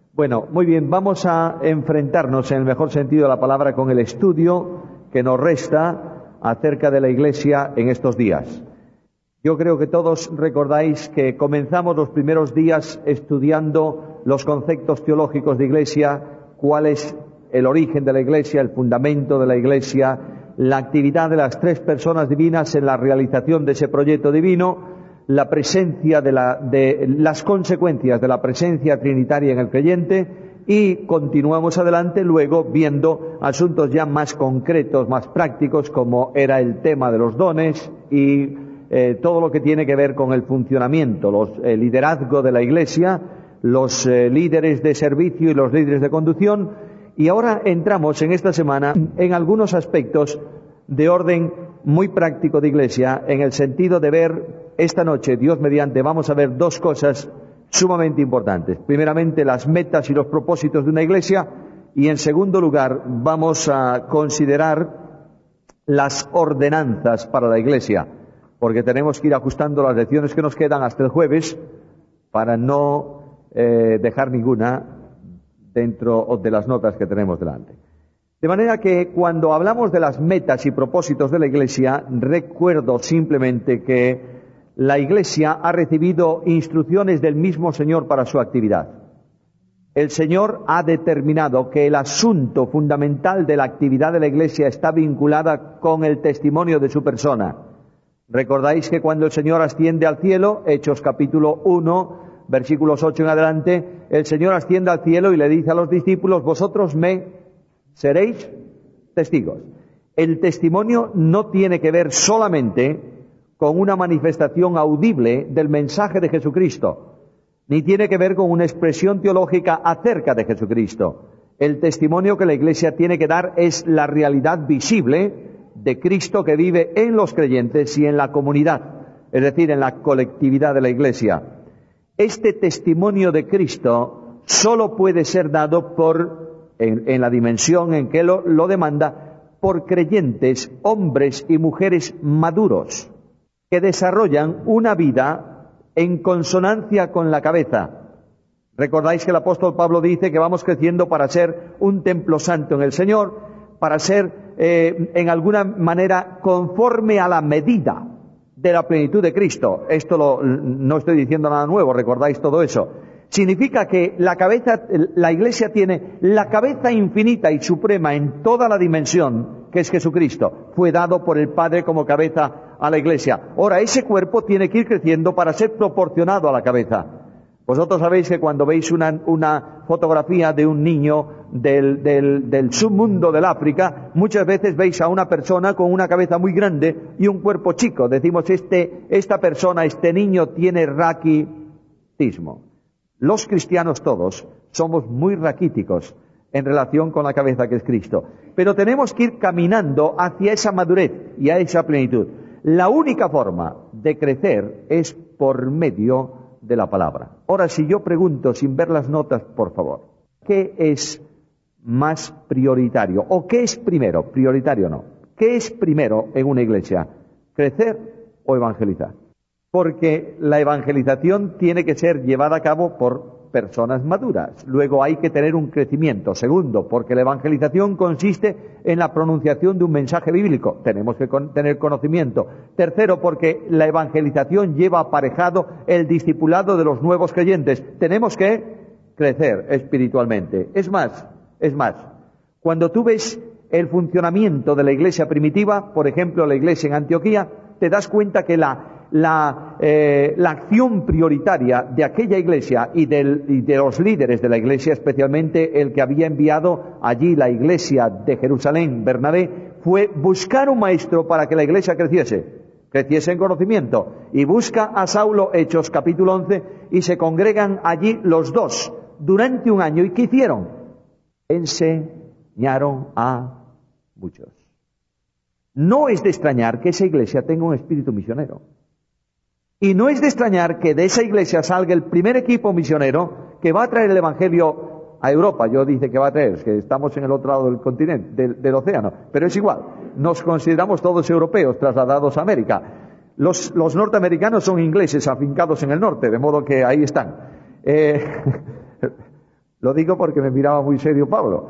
Bueno, muy bien, vamos a enfrentarnos en el mejor sentido de la palabra con el estudio que nos resta acerca de la Iglesia en estos días. Yo creo que todos recordáis que comenzamos los primeros días estudiando los conceptos teológicos de Iglesia, cuál es el origen de la Iglesia, el fundamento de la Iglesia, la actividad de las tres personas divinas en la realización de ese proyecto divino, la presencia de las consecuencias de la presencia trinitaria en el creyente, y continuamos adelante luego viendo asuntos ya más concretos, más prácticos, como era el tema de los dones y todo lo que tiene que ver con el funcionamiento, el liderazgo de la Iglesia, los líderes de servicio y los líderes de conducción. Y ahora entramos en esta semana en algunos aspectos de orden muy práctico de Iglesia, en el sentido de ver esta noche, Dios mediante, vamos a ver dos cosas sumamente importantes. Primeramente, las metas y los propósitos de una Iglesia, y en segundo lugar, vamos a considerar las ordenanzas para la Iglesia, porque tenemos que ir ajustando las lecciones que nos quedan hasta el jueves para no dejar ninguna dentro de las notas que tenemos delante. De manera que cuando hablamos de las metas y propósitos de la Iglesia, recuerdo simplemente que la Iglesia ha recibido instrucciones del mismo Señor para su actividad. El Señor ha determinado que el asunto fundamental de la actividad de la Iglesia está vinculada con el testimonio de su persona. Recordáis que cuando el Señor asciende al cielo, Hechos capítulo 1, versículos 8 en adelante, el Señor asciende al cielo y le dice a los discípulos: vosotros me seréis testigos. El testimonio no tiene que ver solamente con una manifestación audible del mensaje de Jesucristo, ni tiene que ver con una expresión teológica acerca de Jesucristo. El testimonio que la Iglesia tiene que dar es la realidad visible de Cristo que vive en los creyentes y en la comunidad, es decir, en la colectividad de la Iglesia. Este testimonio de Cristo solo puede ser dado en la dimensión en que lo demanda, por creyentes, hombres y mujeres maduros, que desarrollan una vida en consonancia con la cabeza. Recordáis que el apóstol Pablo dice que vamos creciendo para ser un templo santo en el Señor, para ser en alguna manera conforme a la medida de la plenitud de Cristo. Esto no estoy diciendo nada nuevo, recordáis todo eso. Significa que la Iglesia tiene la cabeza infinita y suprema en toda la dimensión, que es Jesucristo. Fue dado por el Padre como cabeza a la Iglesia. Ahora, ese cuerpo tiene que ir creciendo para ser proporcionado a la cabeza. Vosotros sabéis que cuando veis una fotografía de un niño del submundo del África, muchas veces veis a una persona con una cabeza muy grande y un cuerpo chico. Decimos, esta persona, este niño tiene raquitismo. Los cristianos todos somos muy raquíticos en relación con la cabeza que es Cristo. Pero tenemos que ir caminando hacia esa madurez y a esa plenitud. La única forma de crecer es por medio de la palabra. Ahora, si yo pregunto, sin ver las notas, por favor, ¿qué es más prioritario? ¿O qué es primero? Prioritario no. ¿Qué es primero en una iglesia? ¿Crecer o evangelizar? Porque la evangelización tiene que ser llevada a cabo por personas maduras. Luego hay que tener un crecimiento. Segundo, porque la evangelización consiste en la pronunciación de un mensaje bíblico. Tenemos que tener conocimiento. Tercero, porque la evangelización lleva aparejado el discipulado de los nuevos creyentes. Tenemos que crecer espiritualmente. Es más, cuando tú ves el funcionamiento de la iglesia primitiva, por ejemplo, la iglesia en Antioquía, te das cuenta que la acción prioritaria de aquella iglesia y de los líderes de la iglesia, especialmente el que había enviado allí la iglesia de Jerusalén, Bernabé, fue buscar un maestro para que la iglesia creciese en conocimiento. Y busca a Saulo, Hechos capítulo 11, y se congregan allí los dos durante un año. ¿Y qué hicieron? Enseñaron a muchos. No es de extrañar que esa iglesia tenga un espíritu misionero. Y no es de extrañar que de esa iglesia salga el primer equipo misionero que va a traer el evangelio a Europa. Yo dice que va a traer, es que estamos en el otro lado del continente, del océano, pero es igual. Nos consideramos todos europeos trasladados a América. Los norteamericanos son ingleses afincados en el norte, de modo que ahí están. Lo digo porque me miraba muy serio Pablo.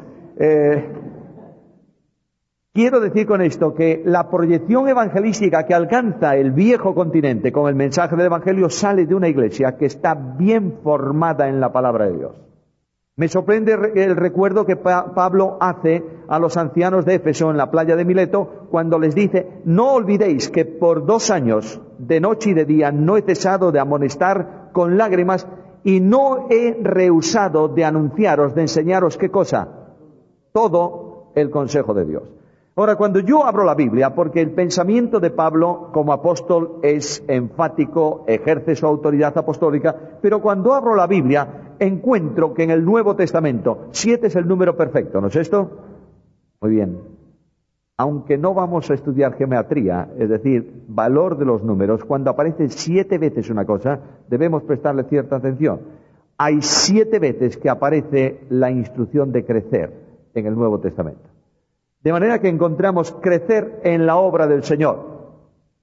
Quiero decir con esto que la proyección evangelística que alcanza el viejo continente con el mensaje del Evangelio sale de una iglesia que está bien formada en la palabra de Dios. Me sorprende el recuerdo que Pablo hace a los ancianos de Éfeso en la playa de Mileto cuando les dice: no olvidéis que por 2 años, de noche y de día, no he cesado de amonestar con lágrimas y no he rehusado de anunciaros, de enseñaros, ¿qué cosa? Todo el consejo de Dios. Ahora, cuando yo abro la Biblia, porque el pensamiento de Pablo como apóstol es enfático, ejerce su autoridad apostólica, pero cuando abro la Biblia encuentro que en el Nuevo Testamento 7 es el número perfecto, ¿no es esto? Muy bien. Aunque no vamos a estudiar geometría, es decir, valor de los números, cuando aparece 7 veces una cosa, debemos prestarle cierta atención. Hay 7 veces que aparece la instrucción de crecer en el Nuevo Testamento. De manera que encontramos crecer en la obra del Señor.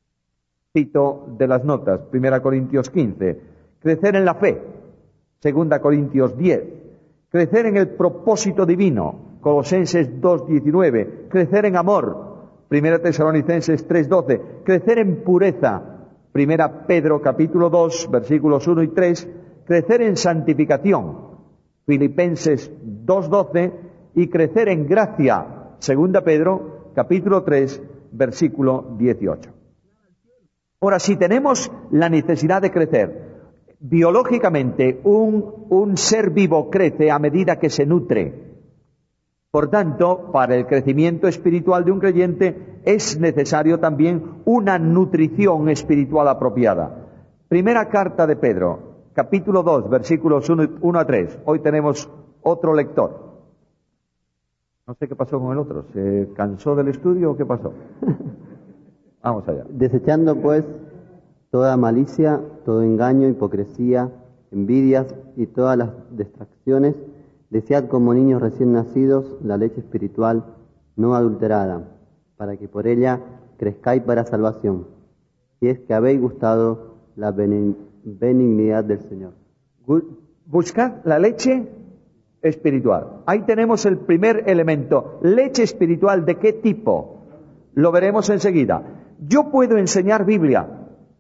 Cito de las notas, 1 Corintios 15. Crecer en la fe, 2 Corintios 10. Crecer en el propósito divino, Colosenses 2:19. Crecer en amor, 1 Tesalonicenses 3:12. Crecer en pureza, 1 Pedro capítulo 2, versículos 1 y 3. Crecer en santificación, Filipenses 2:12. Y crecer en gracia, 2 Pedro, capítulo 3, versículo 18. Ahora, si tenemos la necesidad de crecer, biológicamente un ser vivo crece a medida que se nutre. Por tanto, para el crecimiento espiritual de un creyente es necesario también una nutrición espiritual apropiada. Primera carta de Pedro, capítulo 2, versículos 1 a 3. Hoy tenemos otro lector. No sé qué pasó con el otro. ¿Se cansó del estudio o qué pasó? Vamos allá. Desechando pues toda malicia, todo engaño, hipocresía, envidias y todas las distracciones, desead como niños recién nacidos la leche espiritual no adulterada, para que por ella crezcáis para salvación, si es que habéis gustado la benignidad del Señor. Buscad la leche espiritual. Ahí tenemos el primer elemento. Leche espiritual, ¿de qué tipo? Lo veremos enseguida. Yo puedo enseñar Biblia.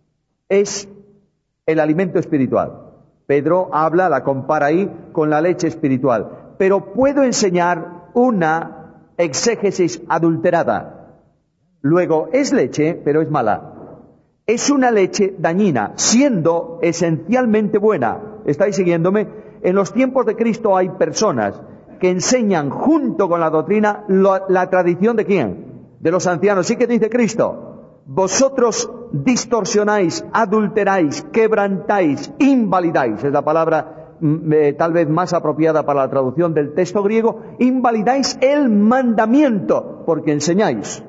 Es el alimento espiritual. Pedro la compara ahí con la leche espiritual. Pero puedo enseñar una exégesis adulterada. Luego, es leche, pero es mala. Es una leche dañina, siendo esencialmente buena. ¿Estáis siguiéndome? En los tiempos de Cristo hay personas que enseñan junto con la doctrina la tradición ¿de quién? De los ancianos. Sí que dice Cristo: vosotros distorsionáis, adulteráis, quebrantáis, invalidáis. Es la palabra tal vez más apropiada para la traducción del texto griego. Invalidáis el mandamiento, porque enseñáis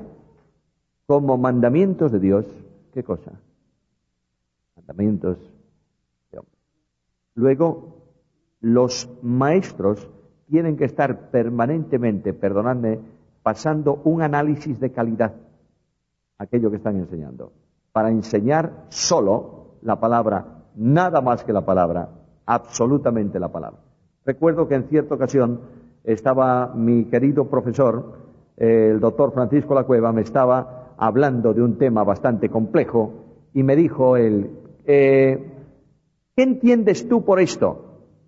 como mandamientos de Dios. ¿Qué cosa? Mandamientos de hombre. Luego, los maestros tienen que estar permanentemente, perdonadme, pasando un análisis de calidad aquello que están enseñando, para enseñar solo la palabra, nada más que la palabra, absolutamente la palabra. Recuerdo que en cierta ocasión estaba mi querido profesor, el doctor Francisco La Cueva, me estaba hablando de un tema bastante complejo y me dijo él, ¿qué entiendes tú por esto?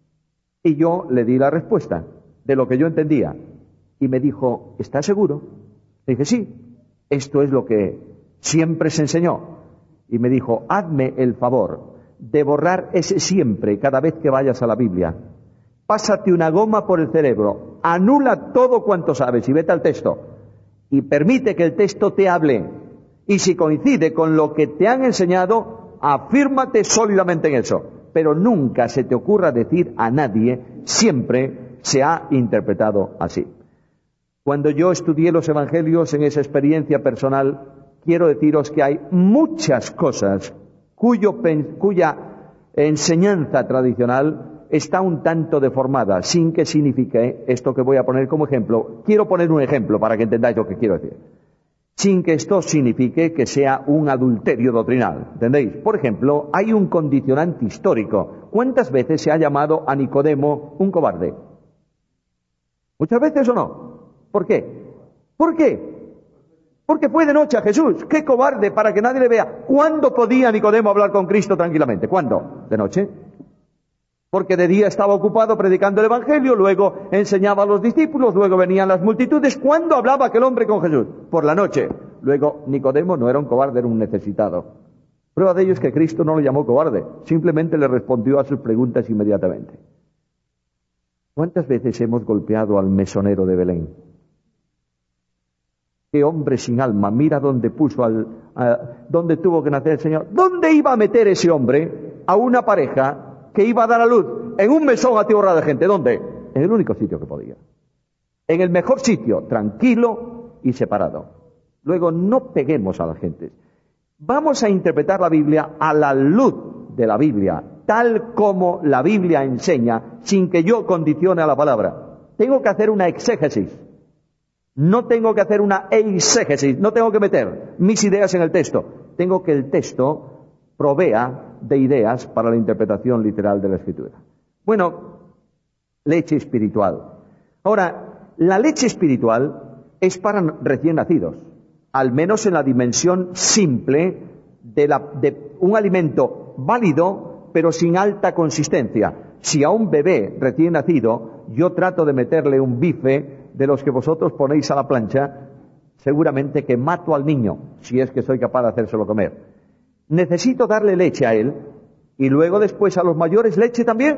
Y yo le di la respuesta de lo que yo entendía. Y me dijo, ¿estás seguro? Le dije, sí, esto es lo que siempre se enseñó. Y me dijo, hazme el favor de borrar ese siempre cada vez que vayas a la Biblia. Pásate una goma por el cerebro, anula todo cuanto sabes y vete al texto. Y permite que el texto te hable. Y si coincide con lo que te han enseñado, afírmate sólidamente en eso. Pero nunca se te ocurra decir a nadie, siempre se ha interpretado así. Cuando yo estudié los evangelios en esa experiencia personal, quiero deciros que hay muchas cosas cuya enseñanza tradicional está un tanto deformada, sin que signifique esto que voy a poner como ejemplo. Quiero poner un ejemplo para que entendáis lo que quiero decir. Sin que esto signifique que sea un adulterio doctrinal, ¿entendéis? Por ejemplo, hay un condicionante histórico. ¿Cuántas veces se ha llamado a Nicodemo un cobarde? ¿Muchas veces o no? ¿Por qué? ¿Por qué? Porque fue de noche a Jesús. ¡Qué cobarde para que nadie le vea! ¿Cuándo podía Nicodemo hablar con Cristo tranquilamente? ¿Cuándo? ¿De noche? Porque de día estaba ocupado predicando el Evangelio, luego enseñaba a los discípulos, luego venían las multitudes. ¿Cuándo hablaba aquel hombre con Jesús? Por la noche. Luego, Nicodemo no era un cobarde, era un necesitado. Prueba de ello es que Cristo no lo llamó cobarde, simplemente le respondió a sus preguntas inmediatamente. ¿Cuántas veces hemos golpeado al mesonero de Belén? ¡Qué hombre sin alma! Mira dónde puso dónde tuvo que nacer el Señor. ¿Dónde iba a meter ese hombre a una pareja que iba a dar a luz? En un mesón atiborrado de gente. ¿Dónde? En el único sitio que podía. En el mejor sitio, tranquilo y separado. Luego, no peguemos a la gente. Vamos a interpretar la Biblia a la luz de la Biblia, tal como la Biblia enseña, sin que yo condicione a la palabra. Tengo que hacer una exégesis. No tengo que hacer una eisegesis. No tengo que meter mis ideas en el texto. Tengo que el texto provea de ideas para la interpretación literal de la Escritura. Bueno, leche espiritual. Ahora, la leche espiritual es para recién nacidos, al menos en la dimensión simple de un alimento válido, pero sin alta consistencia. Si a un bebé recién nacido yo trato de meterle un bife de los que vosotros ponéis a la plancha, seguramente que mato al niño, si es que soy capaz de hacérselo comer. Necesito darle leche a él, y luego después a los mayores leche también.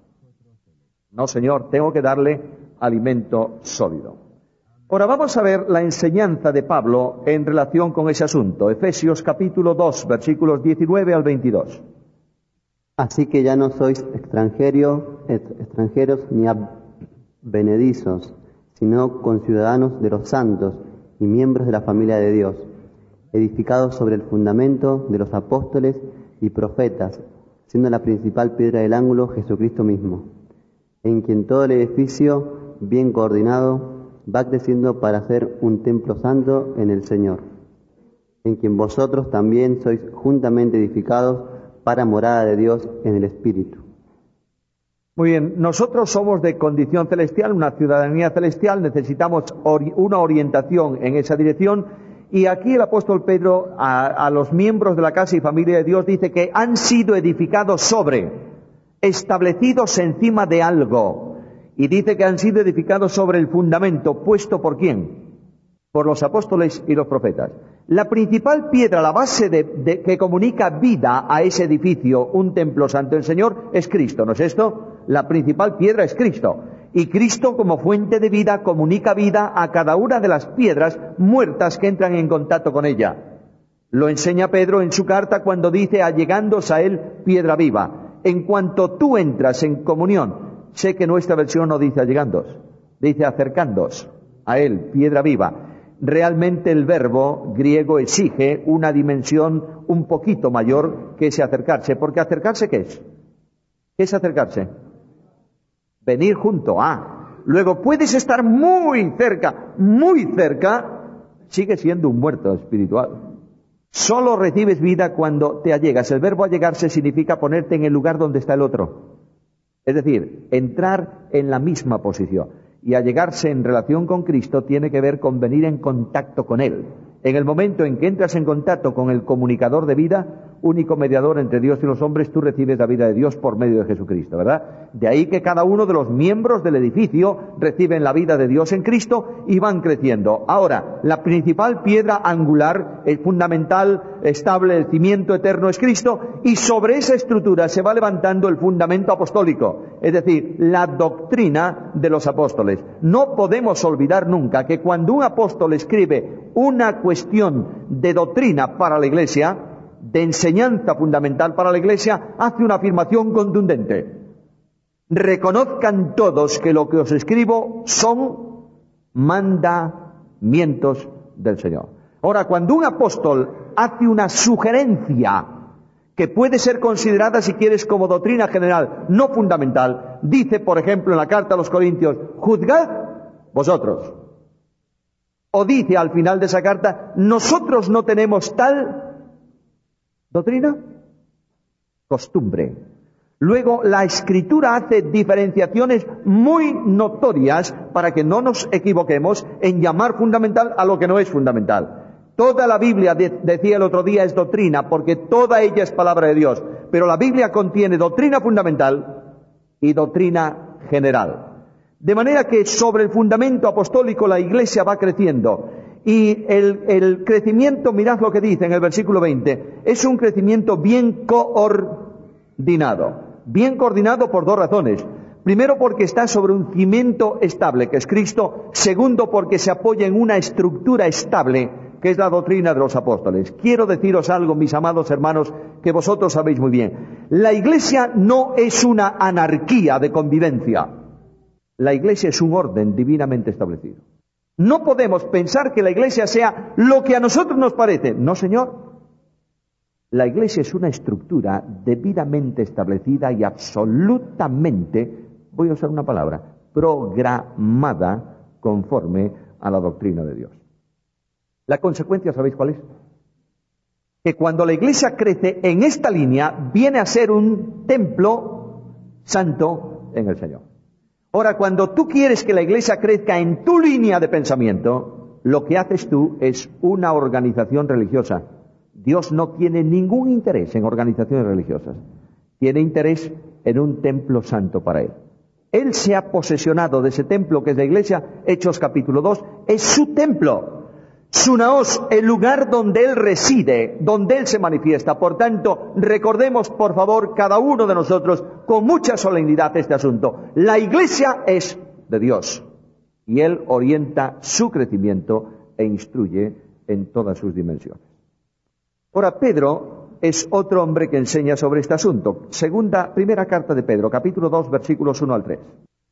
No, señor, tengo que darle alimento sólido. Ahora vamos a ver la enseñanza de Pablo en relación con ese asunto. Efesios capítulo 2, versículos 19 al 22. Así que ya no sois extranjeros ni advenedizos, sino conciudadanos de los santos y miembros de la familia de Dios, edificados sobre el fundamento de los apóstoles y profetas, siendo la principal piedra del ángulo Jesucristo mismo, en quien todo el edificio, bien coordinado, va creciendo para ser un templo santo en el Señor, en quien vosotros también sois juntamente edificados para morada de Dios en el Espíritu. Muy bien, nosotros somos de condición celestial, una ciudadanía celestial, necesitamos una orientación en esa dirección, y aquí el apóstol Pedro a los miembros de la casa y familia de Dios dice que han sido edificados sobre, establecidos encima de algo. Y dice que han sido edificados sobre el fundamento, puesto ¿por quién? Por los apóstoles y los profetas. La principal piedra, la base que comunica vida a ese edificio, un templo santo del Señor, es Cristo, ¿no es esto? La principal piedra es Cristo. Y Cristo, como fuente de vida, comunica vida a cada una de las piedras muertas que entran en contacto con ella. Lo enseña Pedro en su carta cuando dice, allegándose a él, piedra viva. En cuanto tú entras en comunión, sé que nuestra versión no dice allegándoos, dice acercándoos a él, piedra viva. Realmente el verbo griego exige una dimensión un poquito mayor que ese acercarse, porque acercarse ¿qué es? ¿Qué es acercarse? Venir junto a. Luego puedes estar muy cerca, sigue siendo un muerto espiritual. Solo recibes vida cuando te allegas. El verbo allegarse significa ponerte en el lugar donde está el otro. Es decir, entrar en la misma posición. Y allegarse en relación con Cristo tiene que ver con venir en contacto con Él. En el momento en que entras en contacto con el comunicador de vida, único mediador entre Dios y los hombres, tú recibes la vida de Dios por medio de Jesucristo, ¿verdad? De ahí que cada uno de los miembros del edificio reciben la vida de Dios en Cristo y van creciendo. Ahora, la principal piedra angular, el fundamental, estable, el cimiento eterno es Cristo, y sobre esa estructura se va levantando el fundamento apostólico, es decir, la doctrina de los apóstoles. No podemos olvidar nunca que cuando un apóstol escribe una cuestión de doctrina para la Iglesia, de enseñanza fundamental para la Iglesia, hace una afirmación contundente. Reconozcan todos que lo que os escribo son mandamientos del Señor. Ahora, cuando un apóstol hace una sugerencia que puede ser considerada, si quieres, como doctrina general, no fundamental, dice, por ejemplo, en la carta a los Corintios, juzgad vosotros. O dice al final de esa carta, nosotros no tenemos tal doctrina, costumbre. Luego, la Escritura hace diferenciaciones muy notorias para que no nos equivoquemos en llamar fundamental a lo que no es fundamental. Toda la Biblia, decía el otro día, es doctrina, porque toda ella es palabra de Dios. Pero la Biblia contiene doctrina fundamental y doctrina general. De manera que sobre el fundamento apostólico la Iglesia va creciendo. Y el crecimiento, mirad lo que dice en el versículo 20, es un crecimiento bien coordinado. Bien coordinado por dos razones. Primero, porque está sobre un cimiento estable, que es Cristo. Segundo, porque se apoya en una estructura estable, que es la doctrina de los apóstoles. Quiero deciros algo, mis amados hermanos, que vosotros sabéis muy bien. La Iglesia no es una anarquía de convivencia. La Iglesia es un orden divinamente establecido. No podemos pensar que la Iglesia sea lo que a nosotros nos parece. No, señor. La Iglesia es una estructura debidamente establecida y absolutamente, voy a usar una palabra, programada conforme a la doctrina de Dios. La consecuencia, ¿sabéis cuál es? Que cuando la Iglesia crece en esta línea, viene a ser un templo santo en el Señor. Ahora, cuando tú quieres que la Iglesia crezca en tu línea de pensamiento, lo que haces tú es una organización religiosa. Dios no tiene ningún interés en organizaciones religiosas. Tiene interés en un templo santo para Él. Él se ha posesionado de ese templo que es la Iglesia. Hechos capítulo 2, es su templo. Su naos, el lugar donde Él reside, donde Él se manifiesta. Por tanto, recordemos, por favor, cada uno de nosotros, con mucha solemnidad este asunto. La Iglesia es de Dios. Y Él orienta su crecimiento e instruye en todas sus dimensiones. Ahora, Pedro es otro hombre que enseña sobre este asunto. Primera carta de Pedro, capítulo 2, versículos 1 al 3.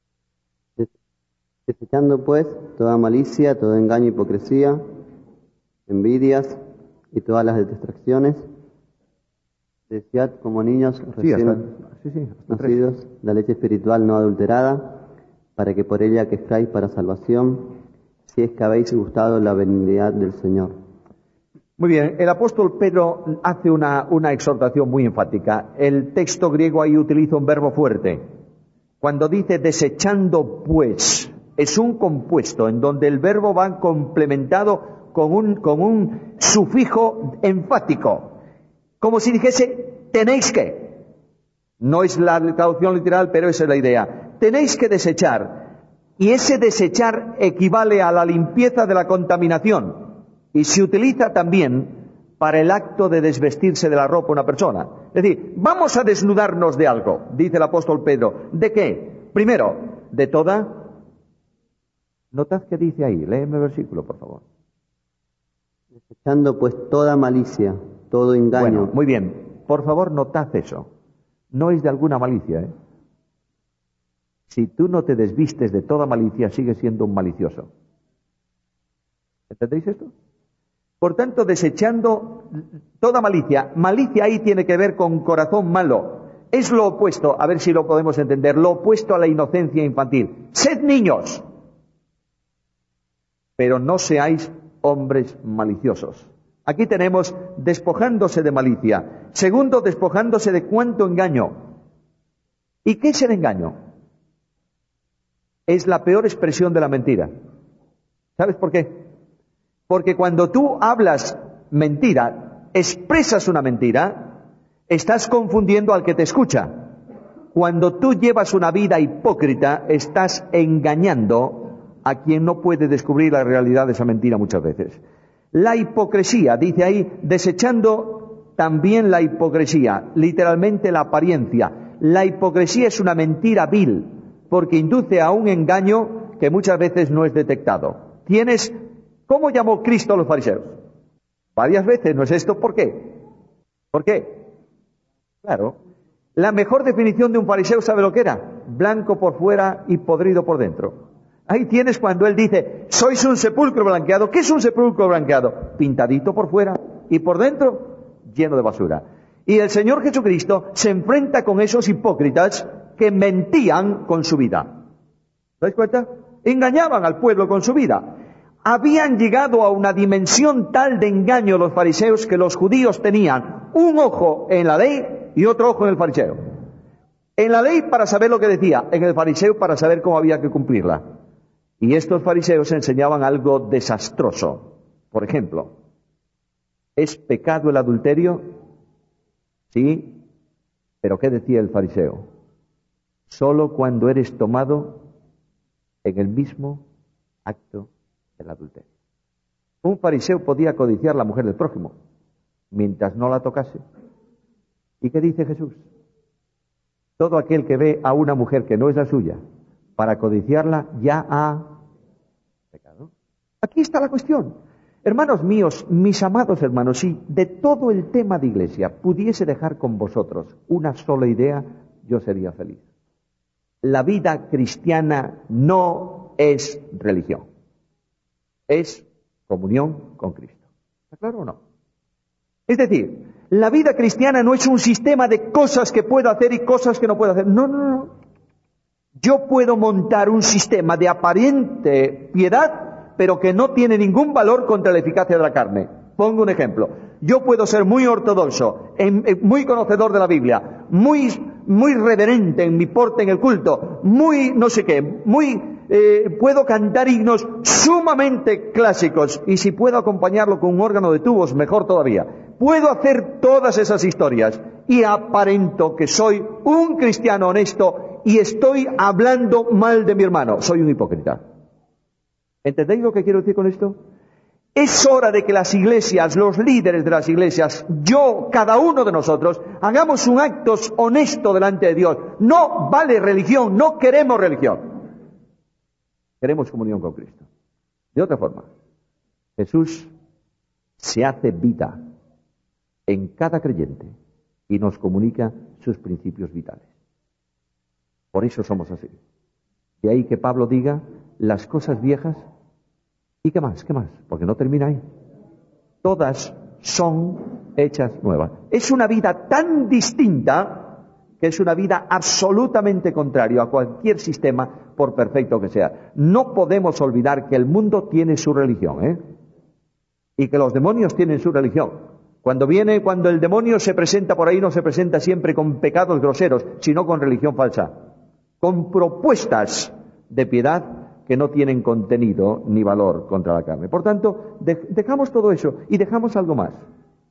Desechando pues toda malicia, todo engaño, hipocresía, envidias y todas las distracciones, desead como niños recién nacidos la leche espiritual no adulterada, para que por ella crezcáis para salvación, si es que habéis gustado la benignidad del Señor. Muy bien, el apóstol Pedro hace una exhortación muy enfática. El texto griego ahí utiliza un verbo fuerte. Cuando dice desechando pues, es un compuesto en donde el verbo va complementado con un sufijo enfático. Como si dijese, tenéis que. No es la traducción literal, pero esa es la idea. Tenéis que desechar. Y ese desechar equivale a la limpieza de la contaminación. Y se utiliza también para el acto de desvestirse de la ropa una persona. Es decir, vamos a desnudarnos de algo, dice el apóstol Pedro. ¿De qué? Primero, de toda. Notad qué dice ahí, léeme el versículo, por favor. Desechando pues toda malicia, todo engaño. Bueno, muy bien, por favor notad eso. No es de alguna malicia, ¿eh? Si tú no te desvistes de toda malicia, sigues siendo un malicioso. ¿Entendéis esto? Por tanto, desechando toda malicia. Malicia ahí tiene que ver con corazón malo. Es lo opuesto, a ver si lo podemos entender, lo opuesto a la inocencia infantil. Sed niños, pero no seáis hombres maliciosos. Aquí tenemos despojándose de malicia. Segundo, despojándose de cuánto engaño. ¿Y qué es el engaño? Es la peor expresión de la mentira. ¿Sabes por qué? Porque cuando tú hablas mentira, expresas una mentira, estás confundiendo al que te escucha. Cuando tú llevas una vida hipócrita, estás engañando a quien no puede descubrir la realidad de esa mentira muchas veces. La hipocresía, dice ahí, desechando también la hipocresía, literalmente la apariencia. La hipocresía es una mentira vil, porque induce a un engaño que muchas veces no es detectado. ¿Cómo llamó Cristo a los fariseos? Varias veces, ¿no es esto? ¿Por qué? ¿Por qué? Claro, la mejor definición de un fariseo, ¿sabe lo que era? Blanco por fuera y podrido por dentro. Ahí tienes cuando él dice, sois un sepulcro blanqueado. ¿Qué es un sepulcro blanqueado? Pintadito por fuera y por dentro lleno de basura. Y el Señor Jesucristo se enfrenta con esos hipócritas que mentían con su vida. ¿Te das cuenta? Engañaban al pueblo con su vida. Habían llegado a una dimensión tal de engaño los fariseos que los judíos tenían un ojo en la ley y otro ojo en el fariseo. En la ley para saber lo que decía, en el fariseo para saber cómo había que cumplirla. Y estos fariseos enseñaban algo desastroso. Por ejemplo, ¿es pecado el adulterio? Sí, pero ¿qué decía el fariseo? Solo cuando eres tomado en el mismo acto del adulterio. Un fariseo podía codiciar la mujer del prójimo mientras no la tocase. ¿Y qué dice Jesús? Todo aquel que ve a una mujer que no es la suya para codiciarla ya ha pecado. Aquí está la cuestión. Hermanos míos, mis amados hermanos, si de todo el tema de iglesia pudiese dejar con vosotros una sola idea, yo sería feliz. La vida cristiana no es religión, es comunión con Cristo. ¿Está claro o no? Es decir, la vida cristiana no es un sistema de cosas que puedo hacer y cosas que no puedo hacer. No. Yo puedo montar un sistema de aparente piedad, pero que no tiene ningún valor contra la eficacia de la carne. Pongo un ejemplo. Yo puedo ser muy ortodoxo, muy conocedor de la Biblia, muy reverente en mi porte en el culto, muy no sé qué, puedo cantar himnos sumamente clásicos, y si puedo acompañarlo con un órgano de tubos, mejor todavía. Puedo hacer todas esas historias y aparento que soy un cristiano honesto y estoy hablando mal de mi hermano. Soy un hipócrita. ¿Entendéis lo que quiero decir con esto? Es hora de que las iglesias, los líderes de las iglesias, yo, cada uno de nosotros, hagamos un acto honesto delante de Dios. No vale religión, no queremos religión. Queremos comunión con Cristo. De otra forma, Jesús se hace vida en cada creyente y nos comunica sus principios vitales. Por eso somos así. De ahí que Pablo diga, las cosas viejas, ¿y qué más? Porque no termina ahí. Todas son hechas nuevas. Es una vida tan distinta que es una vida absolutamente contraria a cualquier sistema, por perfecto que sea. No podemos olvidar que el mundo tiene su religión, y que los demonios tienen su religión. Cuando el demonio se presenta por ahí, no se presenta siempre con pecados groseros, sino con religión falsa, con propuestas de piedad que no tienen contenido ni valor contra la carne. Por tanto, dejamos todo eso y dejamos algo más.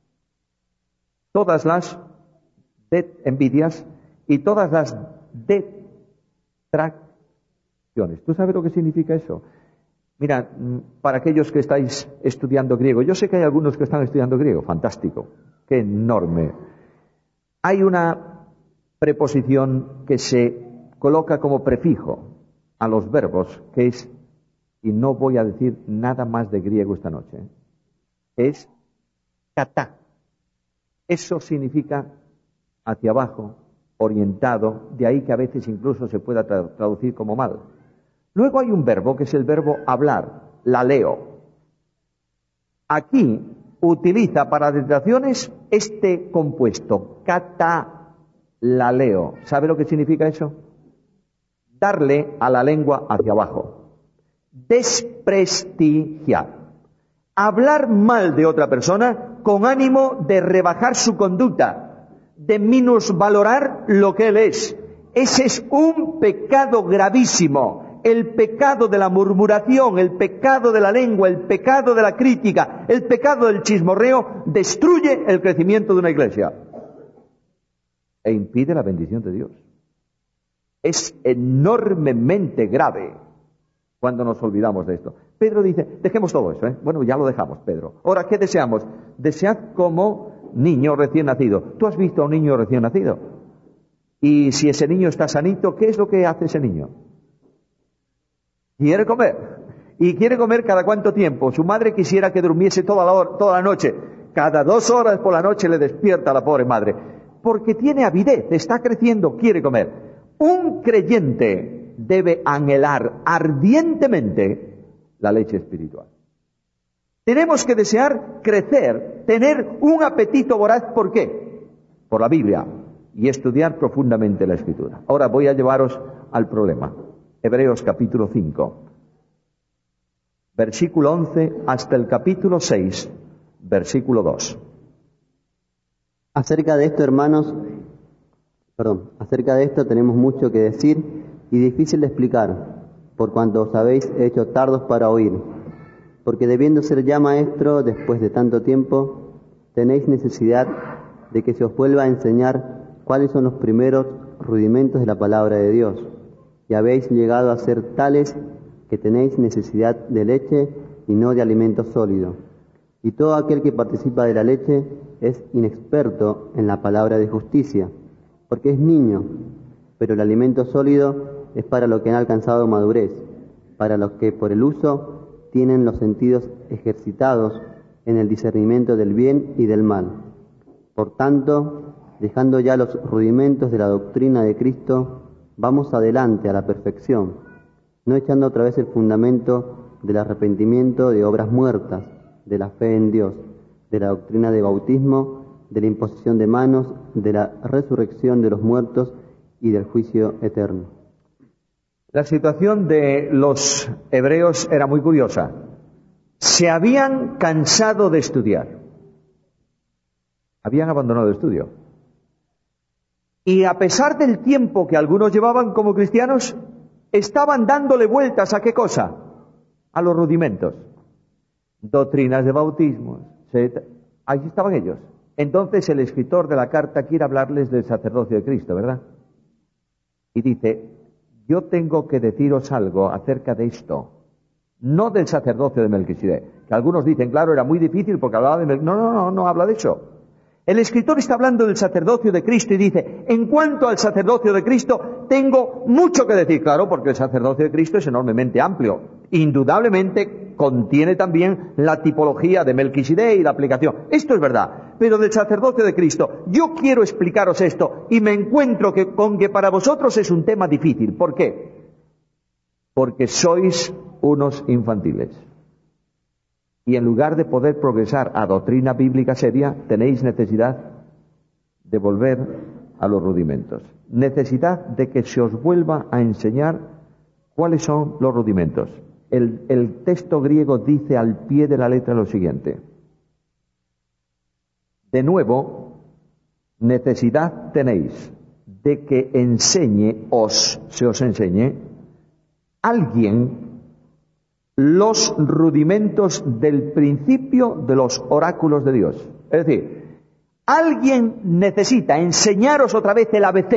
Todas las envidias y todas las detracciones. ¿Tú sabes lo que significa eso? Mira, para aquellos que estáis estudiando griego, yo sé que hay algunos que están estudiando griego, fantástico, qué enorme. Hay una preposición que se coloca como prefijo a los verbos, que es, y no voy a decir nada más de griego esta noche, es kata. Eso significa hacia abajo, orientado, de ahí que a veces incluso se pueda traducir como mal. Luego hay un verbo que es el verbo hablar, laleo. Aquí utiliza para detracciones este compuesto, kata-laleo. ¿Sabe lo que significa eso? Darle a la lengua hacia abajo. Desprestigiar. Hablar mal de otra persona con ánimo de rebajar su conducta, de minusvalorar lo que él es. Ese es un pecado gravísimo. El pecado de la murmuración, el pecado de la lengua, el pecado de la crítica, el pecado del chismorreo destruye el crecimiento de una iglesia e impide la bendición de Dios. Es enormemente grave cuando nos olvidamos de esto. Pedro dice, dejemos todo eso, Bueno, ya lo dejamos, Pedro. Ahora, ¿qué deseamos? Desead como niño recién nacido. ¿Tú has visto a un niño recién nacido? Y si ese niño está sanito, ¿qué es lo que hace ese niño? Quiere comer. ¿Y quiere comer cada cuánto tiempo? Su madre quisiera que durmiese toda la noche. Cada 2 horas por la noche le despierta a la pobre madre. Porque tiene avidez, está creciendo, quiere comer. Un creyente debe anhelar ardientemente la leche espiritual. Tenemos que desear crecer, tener un apetito voraz. ¿Por qué? Por la Biblia y estudiar profundamente la Escritura. Ahora voy a llevaros al problema. Hebreos capítulo 5, versículo 11 hasta el capítulo 6, versículo 2. Acerca de esto, hermanos, Acerca de esto tenemos mucho que decir y difícil de explicar, por cuanto os habéis hecho tardos para oír. Porque debiendo ser ya maestro después de tanto tiempo, tenéis necesidad de que se os vuelva a enseñar cuáles son los primeros rudimentos de la palabra de Dios, y habéis llegado a ser tales que tenéis necesidad de leche y no de alimento sólido. Y todo aquel que participa de la leche es inexperto en la palabra de justicia, porque es niño, pero el alimento sólido es para los que han alcanzado madurez, para los que por el uso tienen los sentidos ejercitados en el discernimiento del bien y del mal. Por tanto, dejando ya los rudimentos de la doctrina de Cristo, vamos adelante a la perfección, no echando otra vez el fundamento del arrepentimiento de obras muertas, de la fe en Dios, de la doctrina de bautismo, de la imposición de manos, de la resurrección de los muertos y del juicio eterno. La situación de los hebreos era muy curiosa. Se habían cansado de estudiar. Habían abandonado el estudio. Y a pesar del tiempo que algunos llevaban como cristianos, estaban dándole vueltas ¿a qué cosa? A los rudimentos. Doctrinas de bautismos. Ahí estaban ellos. Entonces el escritor de la carta quiere hablarles del sacerdocio de Cristo, ¿verdad? Y dice, yo tengo que deciros algo acerca de esto. No del sacerdocio de Melquisedec. Que algunos dicen, claro, era muy difícil porque hablaba de Melquisedec. No habla de eso. El escritor está hablando del sacerdocio de Cristo y dice, en cuanto al sacerdocio de Cristo, tengo mucho que decir. Claro, porque el sacerdocio de Cristo es enormemente amplio. Indudablemente contiene también la tipología de Melquisedec y la aplicación. Esto es verdad. Pero del sacerdocio de Cristo, yo quiero explicaros esto y me encuentro con que para vosotros es un tema difícil. ¿Por qué? Porque sois unos infantiles. Y en lugar de poder progresar a doctrina bíblica seria, tenéis necesidad de volver a los rudimentos. Necesidad de que se os vuelva a enseñar cuáles son los rudimentos. El texto griego dice al pie de la letra lo siguiente. De nuevo, necesidad tenéis de que se os enseñe alguien los rudimentos del principio de los oráculos de Dios. Es decir, alguien necesita enseñaros otra vez el ABC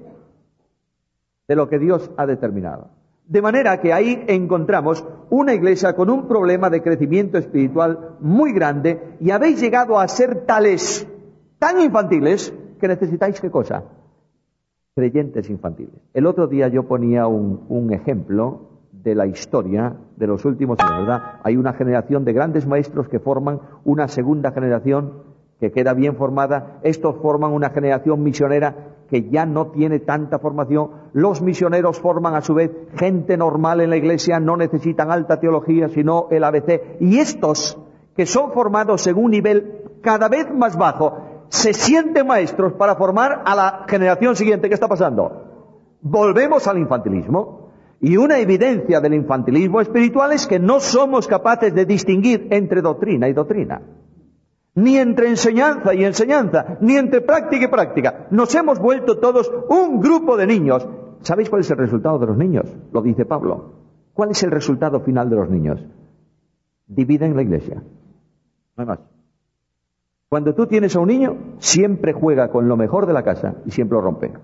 de lo que Dios ha determinado. De manera que ahí encontramos una iglesia con un problema de crecimiento espiritual muy grande y habéis llegado a ser tan infantiles, que necesitáis ¿qué cosa? Creyentes infantiles. El otro día yo ponía un ejemplo de la historia de los últimos años, ¿verdad? Hay una generación de grandes maestros que forman una segunda generación que queda bien formada. Estos forman una generación misionera que ya no tiene tanta formación. Los misioneros forman a su vez gente normal en la iglesia, no necesitan alta teología, sino el ABC. Y estos, que son formados en un nivel cada vez más bajo, se sienten maestros para formar a la generación siguiente. ¿Qué está pasando? Volvemos al infantilismo. Y una evidencia del infantilismo espiritual es que no somos capaces de distinguir entre doctrina y doctrina. Ni entre enseñanza y enseñanza, ni entre práctica y práctica. Nos hemos vuelto todos un grupo de niños. ¿Sabéis cuál es el resultado de los niños? Lo dice Pablo. ¿Cuál es el resultado final de los niños? Dividen la iglesia. No hay más. Cuando tú tienes a un niño, siempre juega con lo mejor de la casa y siempre lo rompe.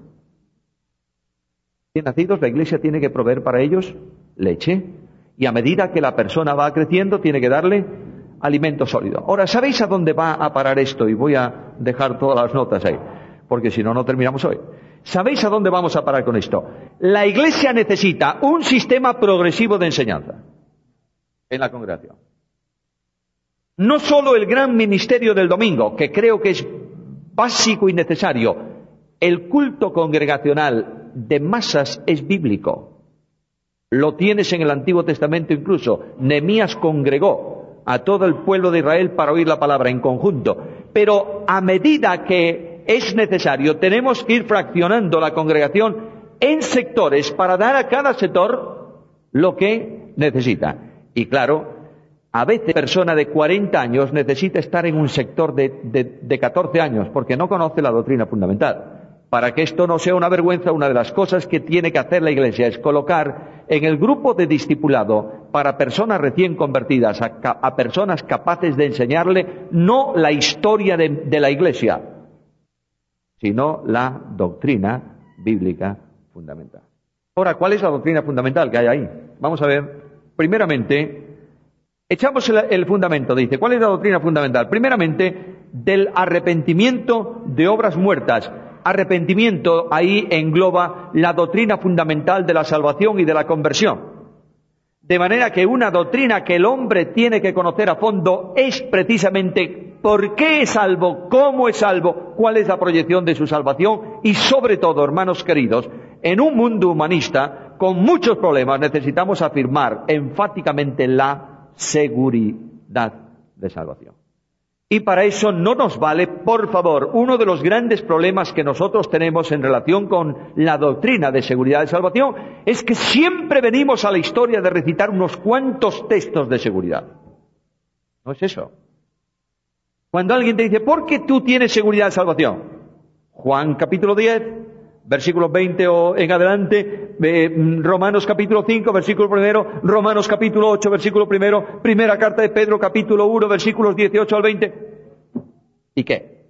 Nacidos, la iglesia tiene que proveer para ellos leche, y a medida que la persona va creciendo tiene que darle alimento sólido. Ahora, ¿sabéis a dónde va a parar esto? Y voy a dejar todas las notas ahí, porque si no, no terminamos hoy. ¿Sabéis a dónde vamos a parar con esto? La iglesia necesita un sistema progresivo de enseñanza en la congregación. No solo el gran ministerio del domingo, que creo que es básico y necesario. El culto congregacional de masas es bíblico. Lo tienes en el Antiguo Testamento incluso. Nehemías congregó a todo el pueblo de Israel para oír la palabra en conjunto. Pero a medida que es necesario, tenemos que ir fraccionando la congregación en sectores para dar a cada sector lo que necesita. Y claro, a veces persona de 40 años necesita estar en un sector de 14 años porque no conoce la doctrina fundamental. Para que esto no sea una vergüenza, una de las cosas que tiene que hacer la Iglesia es colocar en el grupo de discipulado para personas recién convertidas, a personas capaces de enseñarle no la historia de la Iglesia, sino la doctrina bíblica fundamental. Ahora, ¿cuál es la doctrina fundamental que hay ahí? Vamos a ver, primeramente, echamos el fundamento, dice, ¿cuál es la doctrina fundamental? Primeramente, del arrepentimiento de obras muertas. Arrepentimiento ahí engloba la doctrina fundamental de la salvación y de la conversión. De manera que una doctrina que el hombre tiene que conocer a fondo es precisamente por qué es salvo, cómo es salvo, cuál es la proyección de su salvación y sobre todo, hermanos queridos, en un mundo humanista con muchos problemas necesitamos afirmar enfáticamente la seguridad de salvación. Y para eso no nos vale, por favor, uno de los grandes problemas que nosotros tenemos en relación con la doctrina de seguridad de salvación es que siempre venimos a la historia de recitar unos cuantos textos de seguridad. No es eso. Cuando alguien te dice, ¿por qué tú tienes seguridad de salvación? Juan capítulo 10, versículos 20 o en adelante, Romanos capítulo 5, versículo 1, Romanos capítulo 8, versículo 1, primera carta de Pedro capítulo 1, versículos 18 al 20. ¿Y qué?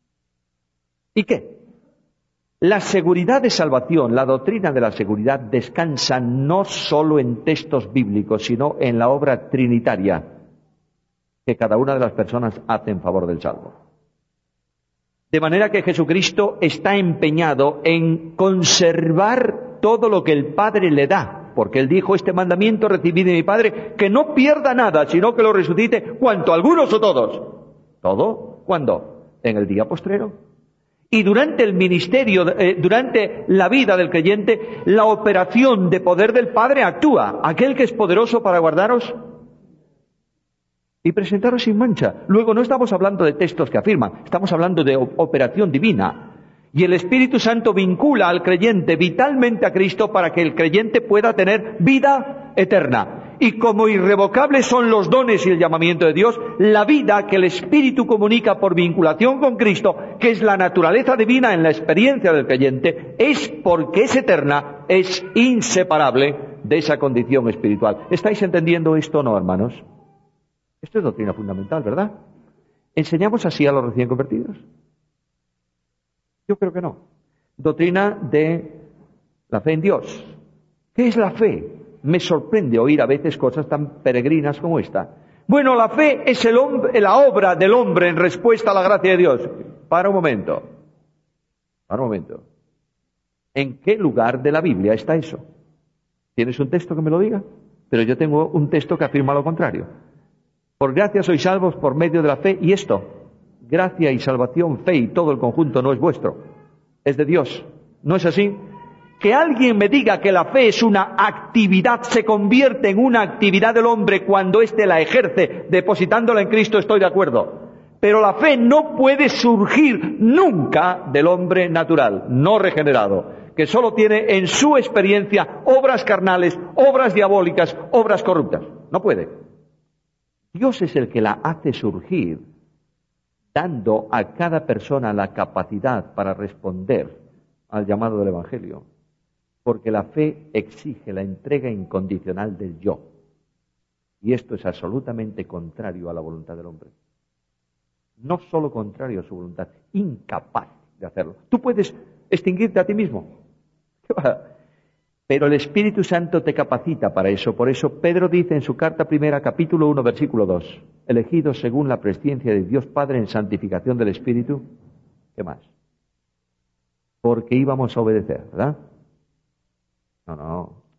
¿Y qué? La seguridad de salvación, la doctrina de la seguridad descansa no solo en textos bíblicos, sino en la obra trinitaria que cada una de las personas hace en favor del salvo. De manera que Jesucristo está empeñado en conservar todo lo que el Padre le da, porque Él dijo, este mandamiento recibí de mi Padre, que no pierda nada, sino que lo resucite, cuanto algunos o todos. ¿Todo? ¿Cuándo? En el día postrero. Y durante el ministerio, durante la vida del creyente, la operación de poder del Padre actúa. Aquel que es poderoso para guardaros y presentaros sin mancha. Luego no estamos hablando de textos que afirman, estamos hablando de operación divina. Y el Espíritu Santo vincula al creyente vitalmente a Cristo para que el creyente pueda tener vida eterna. Y como irrevocables son los dones y el llamamiento de Dios, la vida que el Espíritu comunica por vinculación con Cristo, que es la naturaleza divina en la experiencia del creyente, es porque es eterna, es inseparable de esa condición espiritual. ¿Estáis entendiendo esto o no, hermanos? Esto es doctrina fundamental, ¿verdad? ¿Enseñamos así a los recién convertidos? Yo creo que no. Doctrina de la fe en Dios. ¿Qué es la fe? Me sorprende oír a veces cosas tan peregrinas como esta. Bueno, la fe es la obra del hombre en respuesta a la gracia de Dios. Para un momento. ¿En qué lugar de la Biblia está eso? ¿Tienes un texto que me lo diga? Pero yo tengo un texto que afirma lo contrario. Por gracia sois salvos por medio de la fe, y esto, gracia y salvación, fe y todo el conjunto no es vuestro, es de Dios. ¿No es así? Que alguien me diga que la fe es una actividad, se convierte en una actividad del hombre cuando éste la ejerce depositándola en Cristo, estoy de acuerdo. Pero la fe no puede surgir nunca del hombre natural, no regenerado, que solo tiene en su experiencia obras carnales, obras diabólicas, obras corruptas. No puede. Dios es el que la hace surgir, dando a cada persona la capacidad para responder al llamado del Evangelio. Porque la fe exige la entrega incondicional del yo. Y esto es absolutamente contrario a la voluntad del hombre. No solo contrario a su voluntad, incapaz de hacerlo. Tú puedes extinguirte a ti mismo. Pero el Espíritu Santo te capacita para eso. Por eso Pedro dice en su carta primera, capítulo 1, versículo 2, elegidos según la presciencia de Dios Padre en santificación del Espíritu. ¿Qué más? Porque íbamos a obedecer, ¿verdad? No.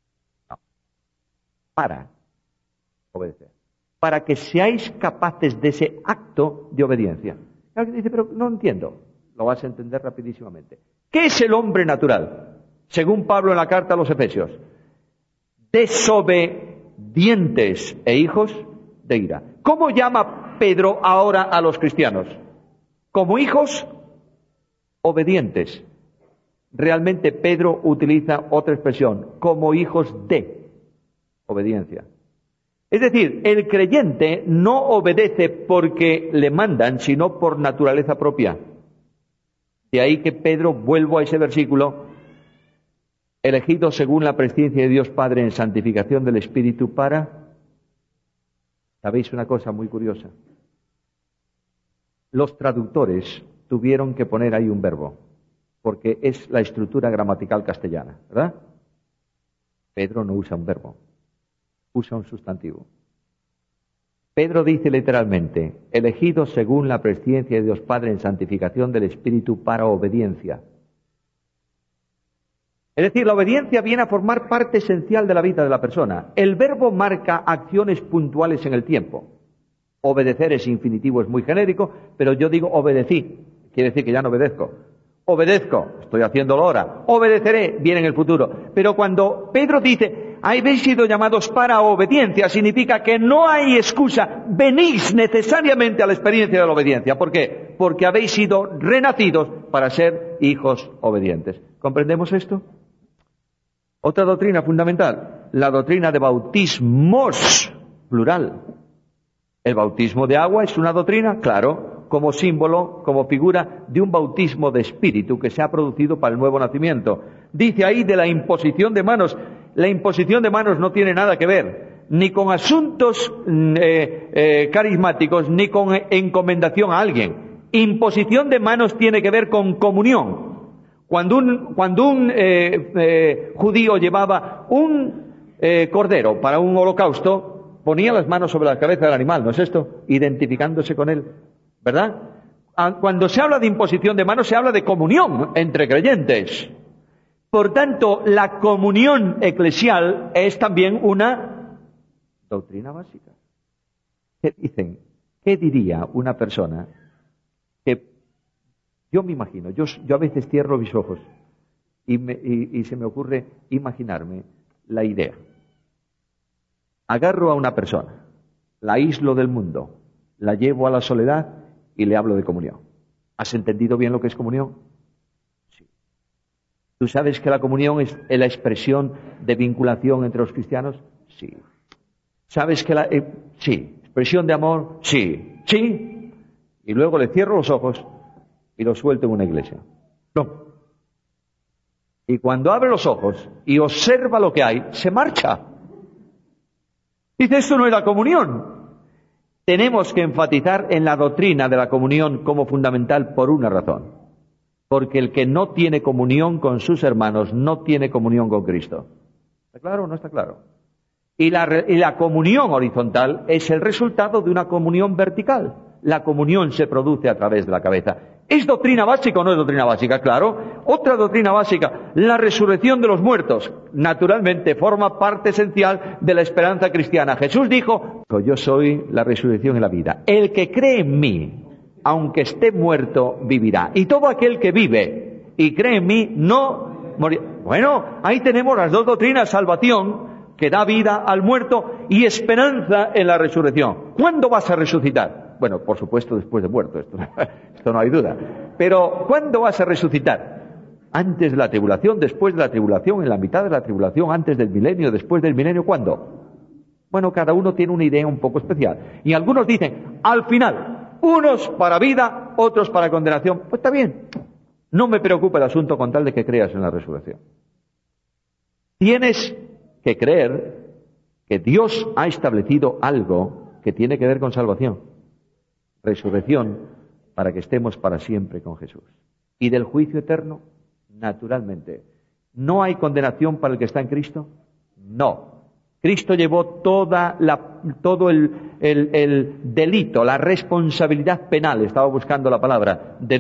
Para obedecer. Para que seáis capaces de ese acto de obediencia. Alguien dice, pero no entiendo. Lo vas a entender rapidísimamente. ¿Qué es el hombre natural? Según Pablo en la carta a los Efesios, desobedientes e hijos de ira. ¿Cómo llama Pedro ahora a los cristianos? Como hijos obedientes. Realmente Pedro utiliza otra expresión, como hijos de obediencia. Es decir, el creyente no obedece porque le mandan, sino por naturaleza propia. De ahí que Pedro, vuelvo a ese versículo, elegido según la presciencia de Dios Padre en santificación del Espíritu para... ¿Sabéis una cosa muy curiosa? Los traductores tuvieron que poner ahí un verbo, porque es la estructura gramatical castellana, ¿verdad? Pedro no usa un verbo, usa un sustantivo. Pedro dice literalmente, elegido según la presciencia de Dios Padre en santificación del Espíritu para obediencia. Es decir, la obediencia viene a formar parte esencial de la vida de la persona. El verbo marca acciones puntuales en el tiempo. Obedecer es infinitivo, es muy genérico, pero yo digo obedecí, quiere decir que ya no obedezco. Obedezco, estoy haciéndolo ahora. Obedeceré, viene en el futuro. Pero cuando Pedro dice, habéis sido llamados para obediencia, significa que no hay excusa, venís necesariamente a la experiencia de la obediencia. ¿Por qué? Porque habéis sido renacidos para ser hijos obedientes. ¿Comprendemos esto? Otra doctrina fundamental, la doctrina de bautismos, plural. El bautismo de agua es una doctrina, claro, como símbolo, como figura de un bautismo de espíritu que se ha producido para el nuevo nacimiento. Dice ahí de la imposición de manos. La imposición de manos no tiene nada que ver ni con asuntos carismáticos, ni con encomendación a alguien. Imposición de manos tiene que ver con comunión. Cuando un judío llevaba un cordero para un holocausto, ponía las manos sobre la cabeza del animal, ¿no es esto? Identificándose con él, ¿verdad? Cuando se habla de imposición de manos, se habla de comunión entre creyentes. Por tanto, la comunión eclesial es también una doctrina básica. ¿Qué dicen? ¿Qué diría una persona que... Yo me imagino, yo a veces cierro mis ojos y se me ocurre imaginarme la idea. Agarro a una persona, la aíslo del mundo, la llevo a la soledad y le hablo de comunión. ¿Has entendido bien lo que es comunión? Sí. ¿Tú sabes que la comunión es la expresión de vinculación entre los cristianos? Sí. ¿Sabes que sí. ¿Expresión de amor? Sí. Sí. Y luego le cierro los ojos y lo suelto en una iglesia. No. Y cuando abre los ojos y observa lo que hay, se marcha. Dice, esto no es la comunión. Tenemos que enfatizar en la doctrina de la comunión como fundamental por una razón. Porque el que no tiene comunión con sus hermanos no tiene comunión con Cristo. ¿Está claro o no está claro? Y la comunión horizontal es el resultado de una comunión vertical. La comunión se produce a través de la cabeza. ¿Es doctrina básica o no es doctrina básica? Claro. Otra doctrina básica, la resurrección de los muertos. Naturalmente forma parte esencial de la esperanza cristiana. Jesús dijo, yo soy la resurrección y la vida. El que cree en mí, aunque esté muerto, vivirá. Y todo aquel que vive y cree en mí, no morirá. Bueno, ahí tenemos las dos doctrinas, salvación, que da vida al muerto, y esperanza en la resurrección. ¿Cuándo vas a resucitar? Bueno, por supuesto después de muerto, esto no hay duda. Pero, ¿cuándo vas a resucitar? ¿Antes de la tribulación, después de la tribulación, en la mitad de la tribulación, antes del milenio, después del milenio? ¿Cuándo? Bueno, cada uno tiene una idea un poco especial. Y algunos dicen, al final, unos para vida, otros para condenación. Pues está bien. No me preocupa el asunto con tal de que creas en la resurrección. Tienes que creer que Dios ha establecido algo que tiene que ver con salvación. Resurrección, para que estemos para siempre con Jesús. Y del juicio eterno, naturalmente. ¿No hay condenación para el que está en Cristo? No. Cristo llevó todo el delito, la responsabilidad penal, estaba buscando la palabra, de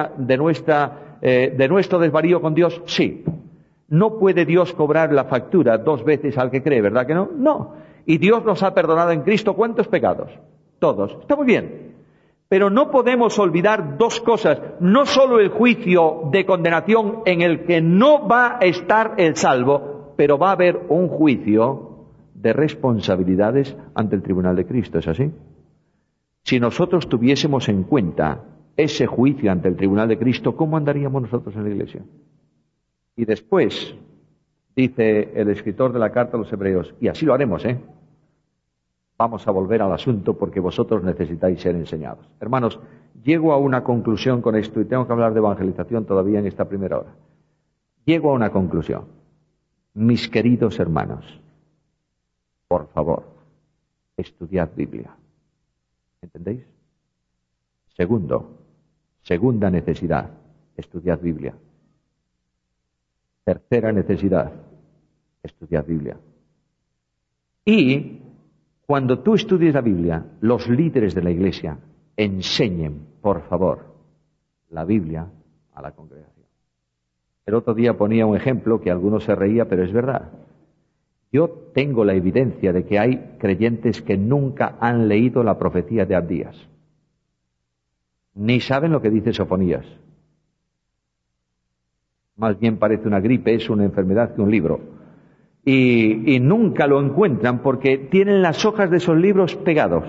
nuestro desvarío con Dios. Sí. ¿No puede Dios cobrar la factura 2 veces al que cree, verdad que no? No. Y Dios nos ha perdonado en Cristo, ¿cuántos pecados? Todos. Está muy bien. Pero no podemos olvidar 2 cosas. No solo el juicio de condenación en el que no va a estar el salvo, pero va a haber un juicio de responsabilidades ante el tribunal de Cristo. ¿Es así? Si nosotros tuviésemos en cuenta ese juicio ante el tribunal de Cristo, ¿cómo andaríamos nosotros en la iglesia? Y después, dice el escritor de la carta a los Hebreos, y así lo haremos, vamos a volver al asunto porque vosotros necesitáis ser enseñados. Hermanos, llego a una conclusión con esto, y tengo que hablar de evangelización todavía en esta primera hora. Llego a una conclusión. Mis queridos hermanos, por favor, estudiad Biblia. ¿Entendéis? Segunda necesidad, estudiad Biblia. Tercera necesidad, estudiad Biblia. Y cuando tú estudies la Biblia, los líderes de la Iglesia enseñen, por favor, la Biblia a la congregación. El otro día ponía un ejemplo que algunos se reía, pero es verdad. Yo tengo la evidencia de que hay creyentes que nunca han leído la profecía de Abdías. Ni saben lo que dice Sofonías. Más bien parece una gripe, es una enfermedad que un libro. Y nunca lo encuentran porque tienen las hojas de esos libros pegados.